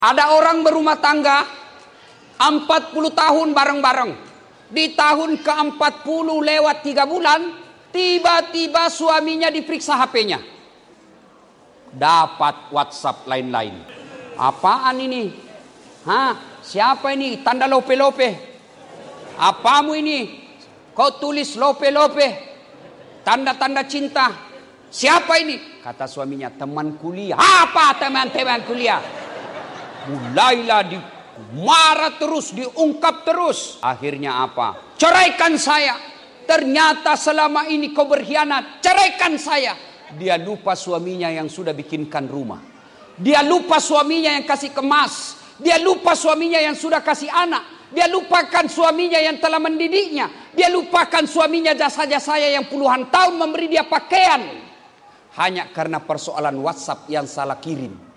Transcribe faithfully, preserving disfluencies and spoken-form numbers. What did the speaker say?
Ada orang berumah tangga empat puluh tahun bareng-bareng. Di tahun ke empat puluh lewat tiga bulan, tiba-tiba suaminya diperiksa H P-nya. Dapat WhatsApp lain-lain. Apaan ini? Hah? Siapa ini? Tanda lope-lope. Apamu ini? Kau tulis lope-lope. Tanda-tanda cinta. Siapa ini? Kata suaminya, teman kuliah. Apa teman-teman kuliah? Mulailah di marah terus, diungkap terus. Akhirnya apa? Ceraikan saya. Ternyata selama ini kau berkhianat. Ceraikan saya. Dia lupa suaminya yang sudah bikinkan rumah. Dia lupa suaminya yang kasih kemas. Dia lupa suaminya yang sudah kasih anak. Dia lupakan suaminya yang telah mendidiknya. Dia lupakan suaminya jasa-jasa yang puluhan tahun memberi dia pakaian. Hanya karena persoalan WhatsApp yang salah kirim.